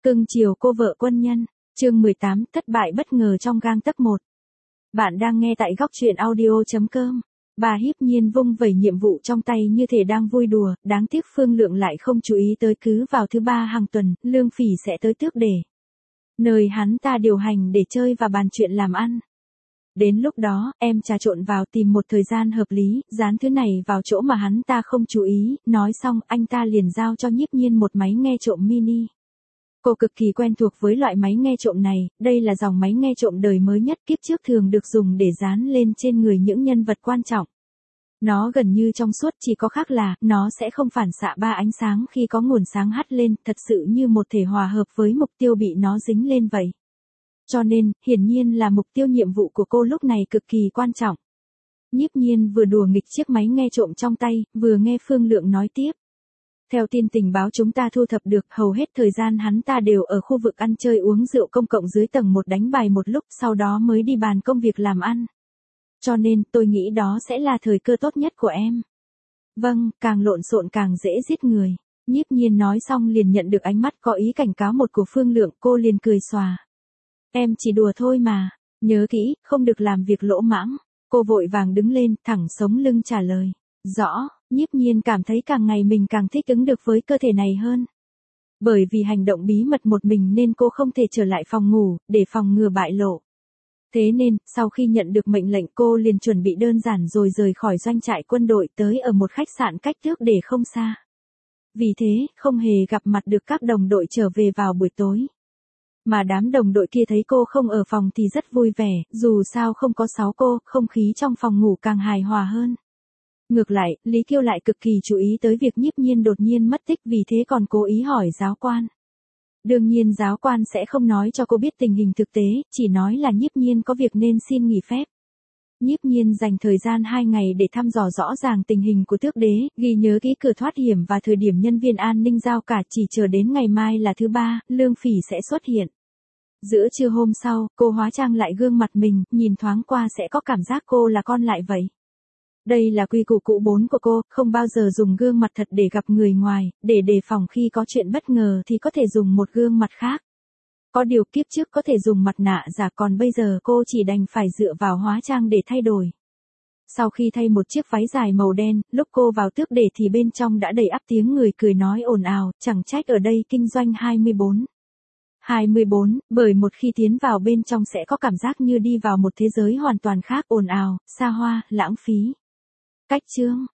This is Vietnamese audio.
Cưng chiều cô vợ quân nhân. Chương 18, thất bại bất ngờ trong gang tấc 1. Bạn đang nghe tại góc truyện audio.com. Bà hiếp nhiên vung vẩy nhiệm vụ trong tay như thể đang vui đùa, đáng tiếc Phương Lượng lại không chú ý tới cứ vào thứ ba hàng tuần, Lương Phỉ sẽ tới tước để. Nơi hắn ta điều hành để chơi và bàn chuyện làm ăn. Đến lúc đó, em trà trộn vào tìm một thời gian hợp lý, dán thứ này vào chỗ mà hắn ta không chú ý, nói xong anh ta liền giao cho Nhiếp Nhiên một máy nghe trộm mini. Cô cực kỳ quen thuộc với loại máy nghe trộm này, đây là dòng máy nghe trộm đời mới nhất kiếp trước thường được dùng để dán lên trên người những nhân vật quan trọng. Nó gần như trong suốt, chỉ có khác là, nó sẽ không phản xạ ba ánh sáng khi có nguồn sáng hắt lên, thật sự như một thể hòa hợp với mục tiêu bị nó dính lên vậy. Cho nên, hiển nhiên là mục tiêu nhiệm vụ của cô lúc này cực kỳ quan trọng. Nhiếp Nhiên vừa đùa nghịch chiếc máy nghe trộm trong tay, vừa nghe Phương Lượng nói tiếp. Theo tin tình báo chúng ta thu thập được, hầu hết thời gian hắn ta đều ở khu vực ăn chơi uống rượu công cộng dưới tầng 1 đánh bài một lúc, sau đó mới đi bàn công việc làm ăn. Cho nên, tôi nghĩ đó sẽ là thời cơ tốt nhất của em. Vâng, càng lộn xộn càng dễ giết người. Nhiếp Nhiên nói xong liền nhận được ánh mắt có ý cảnh cáo một của Phương Lượng, cô liền cười xòa. Em chỉ đùa thôi mà, nhớ kỹ, không được làm việc lỗ mãng. Cô vội vàng đứng lên, thẳng sống lưng trả lời. Rõ. Nhiếp Nhiên cảm thấy càng ngày mình càng thích ứng được với cơ thể này hơn. Bởi vì hành động bí mật một mình nên cô không thể trở lại phòng ngủ, để phòng ngừa bại lộ. Thế nên, sau khi nhận được mệnh lệnh cô liền chuẩn bị đơn giản rồi rời khỏi doanh trại quân đội tới ở một khách sạn cách tước để không xa. Vì thế, không hề gặp mặt được các đồng đội trở về vào buổi tối. Mà đám đồng đội kia thấy cô không ở phòng thì rất vui vẻ, dù sao không có 6 cô, không khí trong phòng ngủ càng hài hòa hơn. Ngược lại, Lý Kiêu lại cực kỳ chú ý tới việc Nhiếp Nhiên đột nhiên mất tích, vì thế còn cố ý hỏi giáo quan. Đương nhiên giáo quan sẽ không nói cho cô biết tình hình thực tế, chỉ nói là Nhiếp Nhiên có việc nên xin nghỉ phép. Nhiếp Nhiên dành thời gian 2 ngày để thăm dò rõ ràng tình hình của tước đế, ghi nhớ kỹ cửa thoát hiểm và thời điểm nhân viên an ninh giao cả, chỉ chờ đến ngày mai là thứ ba, Lương Phỉ sẽ xuất hiện. Giữa trưa hôm sau, cô hóa trang lại gương mặt mình, nhìn thoáng qua sẽ có cảm giác cô là con lại vậy. Đây là quy củ cũ 4 của cô, không bao giờ dùng gương mặt thật để gặp người ngoài, để đề phòng khi có chuyện bất ngờ thì có thể dùng một gương mặt khác. Có điều kiếp trước có thể dùng mặt nạ giả, còn bây giờ cô chỉ đành phải dựa vào hóa trang để thay đổi. Sau khi thay một chiếc váy dài màu đen, lúc cô vào tước để thì bên trong đã đầy ắp tiếng người cười nói ồn ào, chẳng trách ở đây kinh doanh 24. 24, bởi một khi tiến vào bên trong sẽ có cảm giác như đi vào một thế giới hoàn toàn khác, ồn ào, xa hoa, lãng phí. Cách chương.